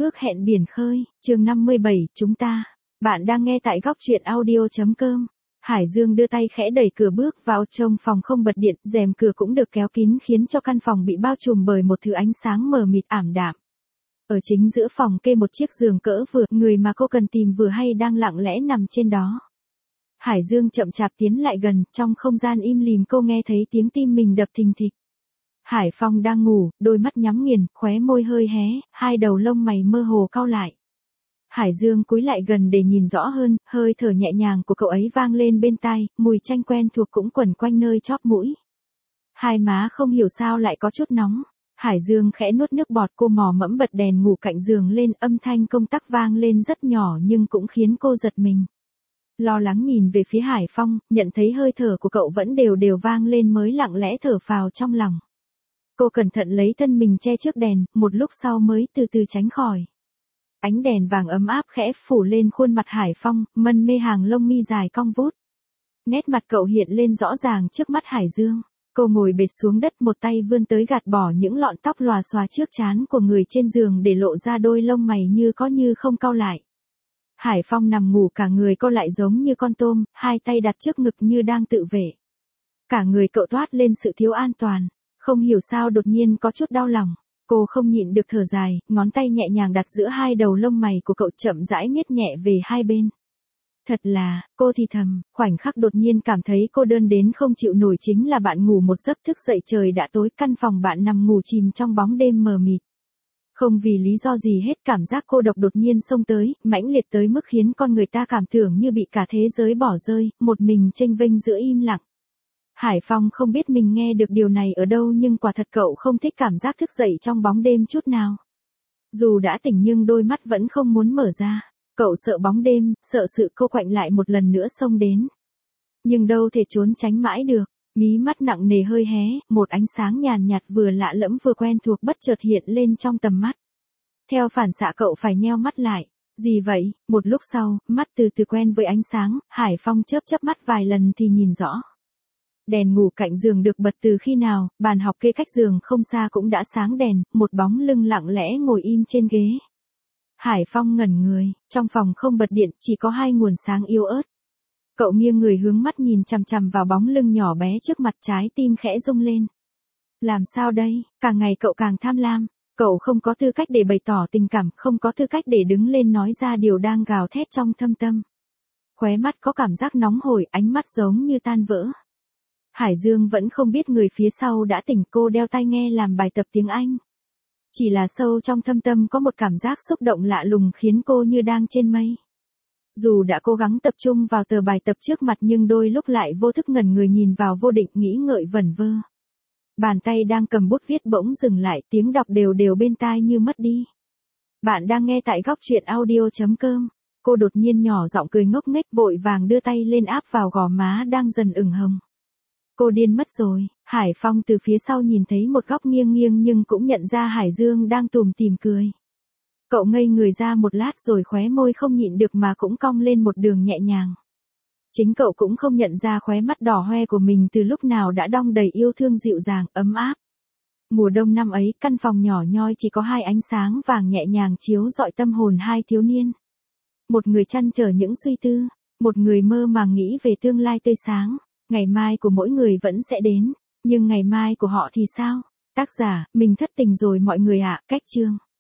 Ước hẹn biển khơi, chương 57, chúng ta. Bạn đang nghe tại góc truyện audio.com. Hải Dương đưa tay khẽ đẩy cửa bước vào trong phòng không bật điện, rèm cửa cũng được kéo kín khiến cho căn phòng bị bao trùm bởi một thứ ánh sáng mờ mịt ảm đạm. Ở chính giữa phòng kê một chiếc giường cỡ vừa, người mà cô cần tìm vừa hay đang lặng lẽ nằm trên đó. Hải Dương chậm chạp tiến lại gần, trong không gian im lìm cô nghe thấy tiếng tim mình đập thình thịch. Hải Phong đang ngủ, đôi mắt nhắm nghiền, khóe môi hơi hé, hai đầu lông mày mơ hồ cau lại. Hải Dương cúi lại gần để nhìn rõ hơn, hơi thở nhẹ nhàng của cậu ấy vang lên bên tai, mùi chanh quen thuộc cũng quẩn quanh nơi chóp mũi. Hai má không hiểu sao lại có chút nóng. Hải Dương khẽ nuốt nước bọt, cô mò mẫm bật đèn ngủ cạnh giường lên, âm thanh công tắc vang lên rất nhỏ nhưng cũng khiến cô giật mình. Lo lắng nhìn về phía Hải Phong, nhận thấy hơi thở của cậu vẫn đều đều vang lên mới lặng lẽ thở phào trong lòng. Cô cẩn thận lấy thân mình che trước đèn, một lúc sau mới từ từ tránh khỏi. Ánh đèn vàng ấm áp khẽ phủ lên khuôn mặt Hải Phong, mân mê hàng lông mi dài cong vút. Nét mặt cậu hiện lên rõ ràng trước mắt Hải Dương. Cô ngồi bệt xuống đất, một tay vươn tới gạt bỏ những lọn tóc lòa xòa trước trán của người trên giường để lộ ra đôi lông mày như có như không cau lại. Hải Phong nằm ngủ, cả người cô lại giống như con tôm, hai tay đặt trước ngực như đang tự vệ. Cả người cậu toát lên sự thiếu an toàn. Không hiểu sao đột nhiên có chút đau lòng. Cô không nhịn được thở dài, ngón tay nhẹ nhàng đặt giữa hai đầu lông mày của cậu, chậm rãi miết nhẹ về hai bên. Thật là, cô thì thầm, khoảnh khắc đột nhiên cảm thấy cô đơn đến không chịu nổi chính là bạn ngủ một giấc thức dậy trời đã tối, căn phòng bạn nằm ngủ chìm trong bóng đêm mờ mịt. Không vì lý do gì hết, cảm giác cô độc đột nhiên xông tới, mãnh liệt tới mức khiến con người ta cảm tưởng như bị cả thế giới bỏ rơi, một mình chênh vênh giữa im lặng. Hải Phong không biết mình nghe được điều này ở đâu nhưng quả thật cậu không thích cảm giác thức dậy trong bóng đêm chút nào. Dù đã tỉnh nhưng đôi mắt vẫn không muốn mở ra. Cậu sợ bóng đêm, sợ sự cô quạnh lại một lần nữa xông đến. Nhưng đâu thể trốn tránh mãi được. Mí mắt nặng nề hơi hé, một ánh sáng nhàn nhạt vừa lạ lẫm vừa quen thuộc bất chợt hiện lên trong tầm mắt. Theo phản xạ cậu phải nheo mắt lại. Gì vậy? Một lúc sau, mắt từ từ quen với ánh sáng, Hải Phong chớp mắt vài lần thì nhìn rõ. Đèn ngủ cạnh giường được bật từ khi nào, bàn học kê cách giường không xa cũng đã sáng đèn, một bóng lưng lặng lẽ ngồi im trên ghế. Hải Phong ngẩn người, trong phòng không bật điện, chỉ có hai nguồn sáng yếu ớt. Cậu nghiêng người hướng mắt nhìn chằm chằm vào bóng lưng nhỏ bé trước mặt, trái tim khẽ rung lên. Làm sao đây, càng ngày cậu càng tham lam, cậu không có tư cách để bày tỏ tình cảm, không có tư cách để đứng lên nói ra điều đang gào thét trong thâm tâm. Khóe mắt có cảm giác nóng hổi, ánh mắt giống như tan vỡ. Hải Dương vẫn không biết người phía sau đã tỉnh, cô đeo tai nghe làm bài tập tiếng Anh. Chỉ là sâu trong thâm tâm có một cảm giác xúc động lạ lùng khiến cô như đang trên mây. Dù đã cố gắng tập trung vào tờ bài tập trước mặt nhưng đôi lúc lại vô thức ngẩn người nhìn vào vô định, nghĩ ngợi vẩn vơ. Bàn tay đang cầm bút viết bỗng dừng lại, tiếng đọc đều đều bên tai như mất đi. Bạn đang nghe tại góc truyện audio.com. Cô đột nhiên nhỏ giọng cười ngốc nghếch, vội vàng đưa tay lên áp vào gò má đang dần ửng hồng. Cô điên mất rồi. Hải Phong từ phía sau nhìn thấy một góc nghiêng nghiêng nhưng cũng nhận ra Hải Dương đang tủm tỉm cười. Cậu ngây người ra một lát rồi khóe môi không nhịn được mà cũng cong lên một đường nhẹ nhàng. Chính cậu cũng không nhận ra khóe mắt đỏ hoe của mình từ lúc nào đã đong đầy yêu thương dịu dàng, ấm áp. Mùa đông năm ấy, căn phòng nhỏ nhoi chỉ có hai ánh sáng vàng nhẹ nhàng chiếu rọi tâm hồn hai thiếu niên. Một người trăn trở những suy tư, một người mơ màng nghĩ về tương lai tươi sáng. Ngày mai của mỗi người vẫn sẽ đến, nhưng ngày mai của họ thì sao? Tác giả, mình thất tình rồi mọi người ạ. Cách chương.